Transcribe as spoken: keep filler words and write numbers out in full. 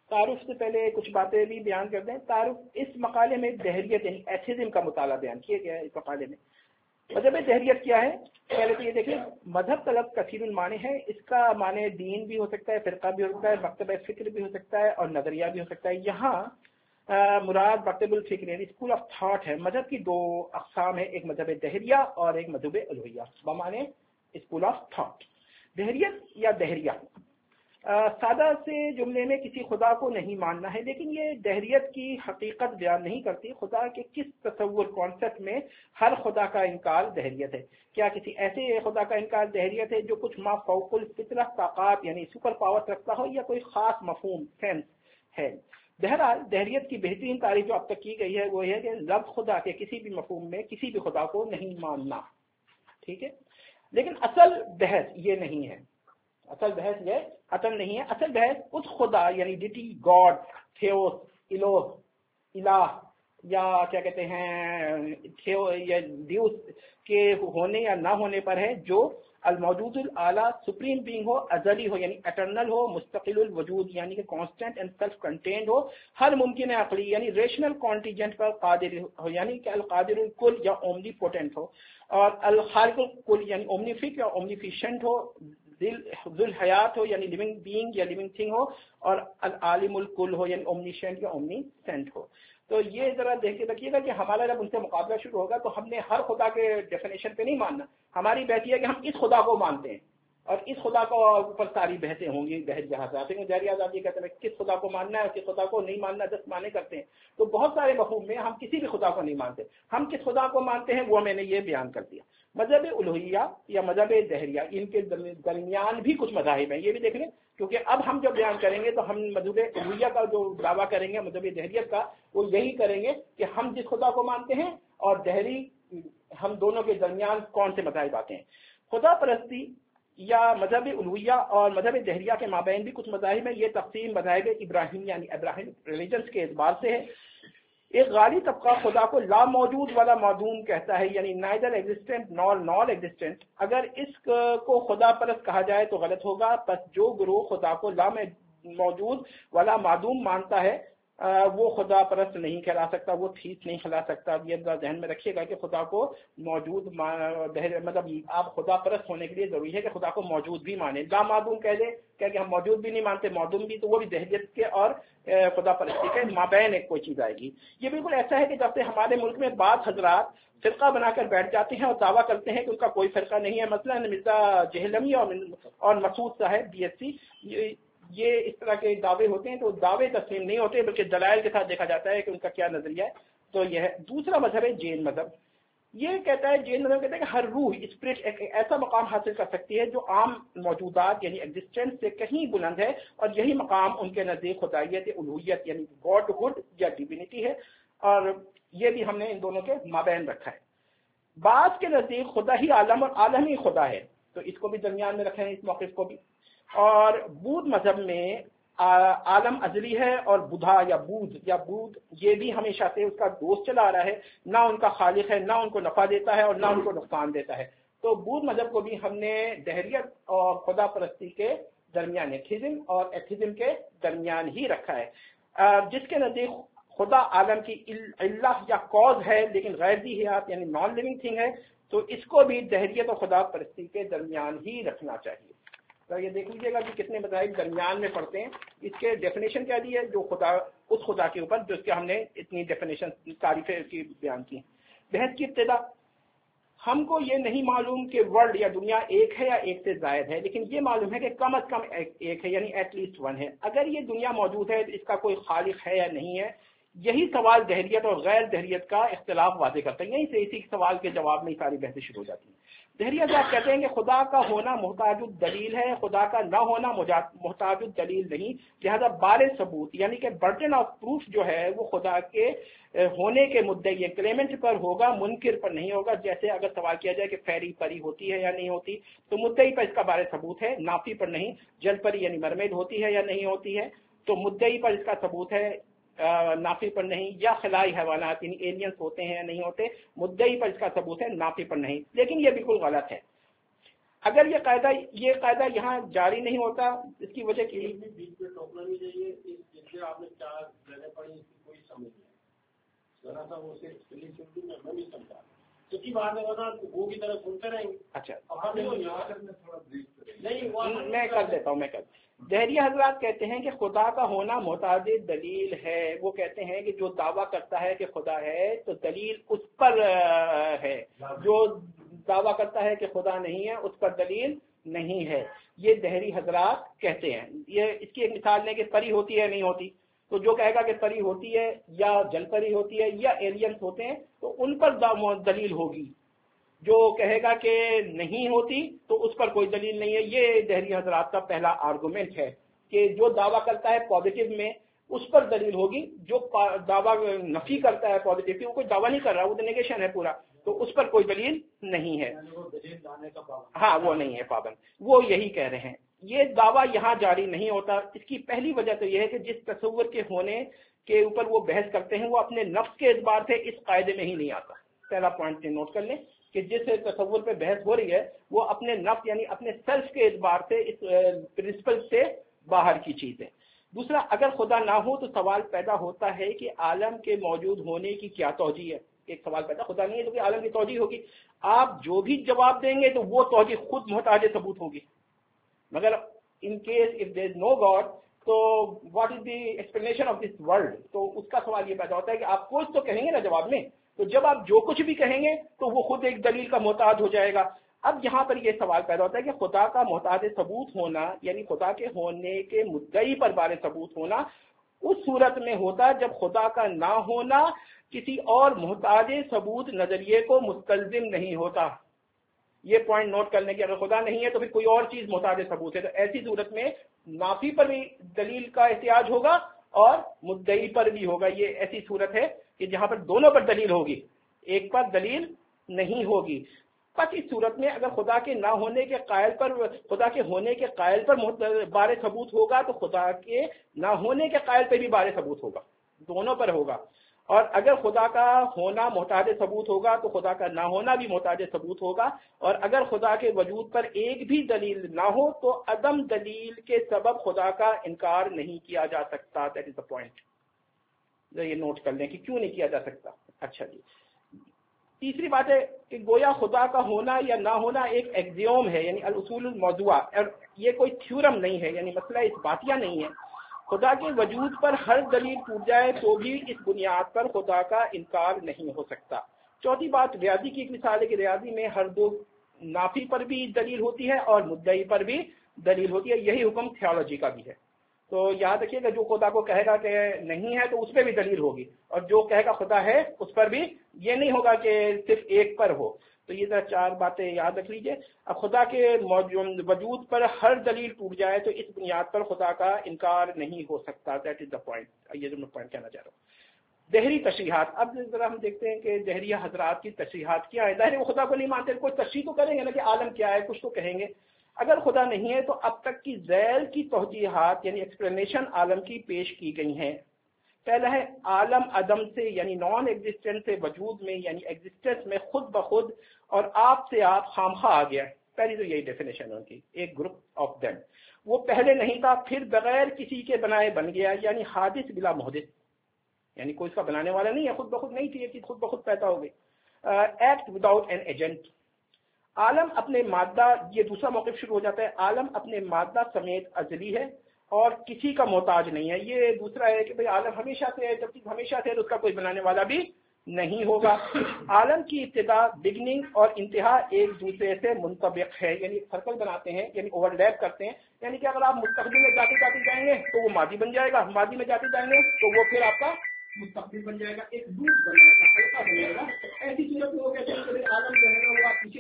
تعارف سے پہلے کچھ باتیں بھی بیان کر دیں. تعارف اس مقالے میں دہریت یعنی ایتھیزم کا مطالعہ بیان کیا گیا ہے. اس مقالے میں مذہب دہریت کیا ہے؟ پہلے تو یہ دیکھیں مذہب کا لفظ کثیر المعنی ہے. اس کا معنی دین بھی ہو سکتا ہے, فرقہ بھی ہو سکتا ہے, مکتبہ فکر بھی ہو سکتا ہے اور نظریہ بھی ہو سکتا ہے. یہاں مراد مکتب الفکر یعنی اسکول آف تھاٹ ہے. مذہب کی دو اقسام ہے, ایک مذہب دہریہ اور ایک مذہب الوہیہ. بمعنی اسکول آف تھاٹ. دہریت یا دہریہ سادہ سے جملے میں کسی خدا کو نہیں ماننا ہے, لیکن یہ دہریت کی حقیقت بیان نہیں کرتی. خدا کے کس تصور کانسیپٹ میں ہر خدا کا انکار دہریت ہے. کیا کسی ایسے خدا کا انکار دہریت ہے جو کچھ ما فوق الفطرہ طاقات یعنی سپر پاور رکھتا ہو, یا کوئی خاص مفہوم سینس ہے؟ بہرحال دہریت کی بہترین تعریف جو اب تک کی گئی ہے وہ یہ ہے کہ لفظ خدا کے کسی بھی مفہوم میں کسی بھی خدا کو نہیں ماننا. ٹھیک ہے, لیکن اصل بحث یہ نہیں ہے. اصل بحث یہ اصل نہیں ہے. اصل بحث اس خدا یعنی ڈیٹی, گاڈ, تھیوس, الوہ, الہ یا کیا کہتے ہیں تھیو یا دیوس کے ہونے یا نہ ہونے پر ہے, جو الموجود الاعلیٰ سپریم بینگ ہو, ازلی ہو یعنی اٹرنل ہو, مستقل الوجود یعنی کہ کانسٹنٹ اینڈ سیلف کنٹینڈ ہو, ہر ممکن عقلی یعنی ریشنل کانٹیجنٹ پر قادر ہو یعنی کہ القادر الکل یا اومنی پوٹنٹ ہو, اور الخالق الکل یعنی اومنیفک یا اومنیفیشنٹ ہو, ذو الحیات ہو یعنی لیونگ بینگ یا لیونگ تھنگ ہو, اور العالم الکل ہو یعنی اومنیشنٹ یا اومنی سینٹ ہو. تو یہ ذرا دیکھ کے رکھیے گا کہ ہمارا جب ان سے مقابلہ شروع ہوگا تو ہم نے ہر خدا کے ڈیفینیشن پہ نہیں ماننا. ہماری بحث یہ ہے کہ ہم اس خدا کو مانتے ہیں, اور اس خدا کو اوپر ساری بحثیں ہوں گی. بحث جہاز آتے ہیں جہری آزاد یہ کہتے ہیں کس خدا کو ماننا ہے, کس خدا کو نہیں ماننا, دس مانے کرتے ہیں. تو بہت سارے مفہوم میں ہم کسی بھی خدا کو نہیں مانتے. ہم کس خدا کو مانتے ہیں وہ میں نے یہ بیان کر دیا. مذہب الوہیہ یا مذہب دہریہ, ان کے درمیان بھی کچھ مذاہب ہیں, یہ بھی دیکھ لیں, کیونکہ اب ہم جب بیان کریں گے تو ہم مذہب الوہیہ کا جو دعویٰ کریں گے, مذہب دہریت کا, وہ یہی کریں گے کہ ہم جس خدا کو مانتے ہیں اور دہری, ہم دونوں کے درمیان کون سے مذاہب آتے ہیں. خدا پرستی یا مذہب الوہیہ اور مذہب دہریہ کے مابین بھی کچھ مذاہب ہیں. یہ تقسیم مذاہب ابراہیم یعنی ابراہیم ریلیجنس کے اعتبار سے ہے. ایک غالی طبقہ خدا کو لا موجود والا معدوم کہتا ہے, یعنی نائدر ایگزسٹنٹ نار نار ایگزسٹنٹ. اگر اس کو خدا پرست کہا جائے تو غلط ہوگا. پس جو گروہ خدا کو لا موجود والا معدوم مانتا ہے وہ خدا پرست نہیں کہلا سکتا, وہ تھیس نہیں کھلا سکتا. یہ ذہن میں رکھیے گا کہ خدا کو موجود مطلب آپ خدا پرست ہونے کے لیے ضروری ہے کہ خدا کو موجود بھی مانے. لا معدوم کہہ دے کہ ہم موجود بھی نہیں مانتے, معدوم بھی, تو وہ بھی دہریت کے اور خدا پرستی کے مابین ایک کوئی چیز آئے گی. یہ بالکل ایسا ہے کہ جب سے ہمارے ملک میں بعض حضرات فرقہ بنا کر بیٹھ جاتے ہیں اور دعویٰ کرتے ہیں کہ ان کا کوئی فرقہ نہیں ہے. مثلا مرزا جہلمی اور مسعود صاحب بی ایس سی, یہ اس طرح کے دعوے ہوتے ہیں تو دعوے تسلیم نہیں ہوتے بلکہ دلائل کے ساتھ دیکھا جاتا ہے کہ ان کا کیا نظریہ ہے. تو یہ ہے. دوسرا مذہب ہے جین مذہب. یہ کہتا ہے جین مذہب کہتا ہے کہ ہر روح اسپرٹ ایک ایسا مقام حاصل کر سکتی ہے جو عام موجودات یعنی ایگزسٹنس سے کہیں بلند ہے, اور یہی مقام ان کے نزدیک خدائیت الوہیت یعنی گاڈ ہوڈ یا ڈیوینٹی ہے. اور یہ بھی ہم نے ان دونوں کے مابین رکھا ہے. بعض کے نزدیک خدا ہی عالم اور عالمی خدا ہے, تو اس کو بھی درمیان میں رکھا ہے, اس موقف کو بھی. اور بدھ مذہب میں عالم ازلی ہے, اور بدھا یا بدھ یا بدھ یہ بھی ہمیشہ سے اس کا دوست چلا آ رہا ہے, نہ ان کا خالق ہے, نہ ان کو نفع دیتا ہے اور نہ ان کو نقصان دیتا ہے. تو بدھ مذہب کو بھی ہم نے دہریت اور خدا پرستی کے درمیان, ایتھیزم اور ایتھیزم کے درمیان ہی رکھا ہے. جس کے نزدیک خدا عالم کی اللہ یا کاز ہے لیکن غیر ذی حیات یعنی نان لیونگ تھنگ ہے, تو اس کو بھی دہریت اور خدا پرستی کے درمیان ہی رکھنا چاہیے. تو یہ دیکھ لیجیے گا کہ کتنے مذاہب درمیان میں پڑھتے ہیں. اس کے ڈیفینیشن کیا دی ہے جو خدا اس خدا کے اوپر جو اس کے ہم نے اتنی ڈیفینیشن تعریفیں کی بیان کی. بحث کی ابتدا, ہم کو یہ نہیں معلوم کہ ورلڈ یا دنیا ایک ہے یا ایک سے زائد ہے, لیکن یہ معلوم ہے کہ کم از کم ایک ہے یعنی ایٹ لیسٹ ون ہے. اگر یہ دنیا موجود ہے تو اس کا کوئی خالق ہے یا نہیں ہے. یہی سوال دہریت اور غیر دہریت کا اختلاف واضح کرتا ہے. یہیں سے اسی سوال کے جواب میں ساری بحثیں شروع ہو جاتی ہیں. دہریت صاحب کہتے ہیں کہ خدا کا ہونا محتاج الدلیل ہے, خدا کا نہ ہونا محتاج الدلیل نہیں, لہذا بار ثبوت یعنی کہ برڈن آف پروف جو ہے وہ خدا کے ہونے کے مدعی کلیمنٹ پر ہوگا, منکر پر نہیں ہوگا. جیسے اگر سوال کیا جائے کہ فیری پری ہوتی ہے یا نہیں ہوتی, تو مدعی پر اس کا بار ثبوت ہے, نافی پر نہیں. جل پری یعنی مرمیڈ ہوتی ہے یا نہیں ہوتی ہے, تو مدعی پر اس کا ثبوت ہے, نافی پر نہیں. یا خلائی حیوانات یعنی ایلینز ہوتے ہیں یا نہیں ہوتے, مدعی پر اس کا ثبوت ہے, نافی پر نہیں. لیکن یہ بالکل غلط ہے. اگر یہ قاعدہ یہ قاعدہ یہاں جاری نہیں ہوتا, اس کی وجہ کی سے آپ نے چار جگہ پڑھی اس کی کوئی سمجھ نہیں ذرا سا وہ صرف اردو میں میں نہیں سمجھا کسی بات ہے نا وہ کی طرح سنتے رہیں گے. اچھا نہیں میں کر دیتا ہوں میں کر دہریہ حضرات کہتے ہیں کہ خدا کا ہونا محتاج دلیل ہے. وہ کہتے ہیں کہ جو دعویٰ کرتا ہے کہ خدا ہے تو دلیل اس پر ہے، جو دعویٰ کرتا ہے کہ خدا نہیں ہے اس پر دلیل نہیں ہے. یہ دہری حضرات کہتے ہیں. یہ اس کی ایک مثال ہے کہ پری ہوتی ہے نہیں ہوتی، تو جو کہے گا کہ پری ہوتی ہے یا جل پری ہوتی ہے یا ایلینس ہوتے ہیں تو ان پر دلیل ہوگی. جو کہے گا کہ نہیں ہوتی تو اس پر کوئی دلیل نہیں ہے. یہ دہری حضرات کا پہلا آرگومنٹ ہے کہ جو دعویٰ کرتا ہے پازیٹیو میں اس پر دلیل ہوگی، جو دعویٰ نفی کرتا ہے پازیٹیو کی وہ کوئی دعویٰ نہیں کر رہا، وہ تو نیگیشن ہے پورا، تو اس پر کوئی دلیل نہیں ہے. ہاں وہ نہیں ہے پابند. وہ یہی کہہ رہے ہیں. یہ دعویٰ یہاں جاری نہیں ہوتا. اس کی پہلی وجہ تو یہ ہے کہ جس تصور کے ہونے کے اوپر وہ بحث کرتے ہیں وہ اپنے نفس کے اعتبار سے اس قاعدے میں ہی نہیں آتا. پہلا پوائنٹ نوٹ کر لیں کہ جس تصور پہ بحث ہو رہی ہے وہ اپنے نفس یعنی اپنے سیلف کے اعتبار سے اس پرنسپل سے باہر کی چیز ہے. دوسرا، اگر خدا نہ ہو تو سوال پیدا ہوتا ہے کہ عالم کے موجود ہونے کی کیا توجیہ ہے. ایک سوال پیدا، خدا نہیں ہے تو کہ عالم کی توجیہ ہوگی. آپ جو بھی جواب دیں گے تو وہ توجیہ خود محتاج ثبوت ہوگی. مگر in case of there is no God تو what is the explanation of this world. تو اس کا سوال یہ پیدا ہوتا ہے کہ آپ کچھ تو کہیں گے نا جواب میں، تو جب آپ جو کچھ بھی کہیں گے تو وہ خود ایک دلیل کا محتاج ہو جائے گا. اب یہاں پر یہ سوال پیدا ہوتا ہے کہ خدا کا محتاج ثبوت ہونا یعنی خدا کے ہونے کے مدعی پر بارے ثبوت ہونا اس صورت میں ہوتا جب خدا کا نہ ہونا کسی اور محتاج ثبوت نظریے کو مستلزم نہیں ہوتا. یہ پوائنٹ نوٹ کرنے کی، اگر خدا نہیں ہے تو پھر کوئی اور چیز محتاج ثبوت ہے، تو ایسی صورت میں نافی پر بھی دلیل کا احتیاج ہوگا اور مدعی پر بھی ہوگا. یہ ایسی صورت ہے کہ جہاں پر دونوں پر دلیل ہوگی، ایک پر دلیل نہیں ہوگی. بس اس صورت میں اگر خدا کے نہ ہونے کے قائل پر خدا کے ہونے کے قائل پر بارے ثبوت ہوگا تو خدا کے نہ ہونے کے قائل پہ بھی بارے ثبوت ہوگا، دونوں پر ہوگا. اور اگر خدا کا ہونا محتاج ثبوت ہوگا تو خدا کا نہ ہونا بھی محتاج ثبوت ہوگا. اور اگر خدا کے وجود پر ایک بھی دلیل نہ ہو تو عدم دلیل کے سبب خدا کا انکار نہیں کیا جا سکتا. That is the point. یہ نوٹ کر لیں کہ کیوں نہیں کیا جا سکتا. اچھا جی، تیسری بات ہے کہ گویا خدا کا ہونا یا نہ ہونا ایک ایگزیوم ہے، یعنی الاصول الموضوعہ، اور یہ کوئی تھیورم نہیں ہے، یعنی مسئلہ اثباتیہ نہیں ہے. خدا کے وجود پر ہر دلیل ٹوٹ جائے تو بھی اس بنیاد پر خدا کا انکار نہیں ہو سکتا. چوتھی بات، ریاضی کی ایک مثال ہے کہ ریاضی میں ہر دو نافی پر بھی دلیل ہوتی ہے اور مدعی پر بھی دلیل ہوتی ہے. یہی حکم تھیولوجی کا بھی ہے. تو یاد رکھیے گا جو خدا کو کہے گا کہ نہیں ہے تو اس پہ بھی دلیل ہوگی، اور جو کہے گا خدا ہے اس پر بھی یہ نہیں ہوگا کہ صرف ایک پر ہو. تو یہ چار باتیں یاد رکھ لیجئے. اب خدا کے وجود پر ہر دلیل ٹوٹ جائے تو اس بنیاد پر خدا کا انکار نہیں ہو سکتا. That is the point. یہ جو میں پوائنٹ کہنا چاہ رہا ہوں. دہری تشریحات. اب ذرا ہم دیکھتے ہیں کہ دہریہ حضرات کی تشریحات کیا ہے. ظاہر ہے وہ خدا کو نہیں مانتے، کوئی تشریح تو کریں گے نا کہ عالم کیا ہے، کچھ تو کہیں گے. اگر خدا نہیں ہے تو اب تک کی ذیل کی توجیحات یعنی ایکسپلینیشن عالم کی پیش کی گئی ہیں. پہلا ہے عالم عدم سے یعنی نان ایگزسٹنس سے وجود میں یعنی ایگزسٹنس میں خود بخود اور آپ سے آپ خامخواہ آ گیا. پہلی تو یہی ڈیفینیشن ہے ان کی. ایک گروپ آف دیم، وہ پہلے نہیں تھا پھر بغیر کسی کے بنائے بن گیا، یعنی حادث بلا محدث، یعنی کوئی اس کا بنانے والا نہیں ہے، خود بخود نہیں تھی، یہ چیز خود بخود پیدا ہو گئی. Act without an agent. عالم اپنے مادہ، یہ دوسرا موقف شروع ہو جاتا ہے، عالم اپنے مادہ سمیت ازلی ہے اور کسی کا محتاج نہیں ہے. یہ دوسرا ہے کہ بھئی عالم ہمیشہ سے ہے، جب تک ہمیشہ سے ہے تو اس کا کوئی بنانے والا بھی نہیں ہوگا. عالم کی ابتدا بگننگ اور انتہا ایک دوسرے سے منطبق ہے، یعنی سرکل بناتے ہیں، یعنی اوور لیپ کرتے ہیں. یعنی کہ اگر آپ مستقبل میں جاتے جاتے جائیں گے تو وہ ماضی بن جائے گا، ماضی میں جاتے جائیں گے تو وہ پھر آپ کا مستقبل بن جائے گا، ایک لوپ بن جائے گا، حلقہ بن جائے گا. ایسی صورت میں وہ کہتے ہیں کہ عالم جو ہے نا وہ آپ پیچھے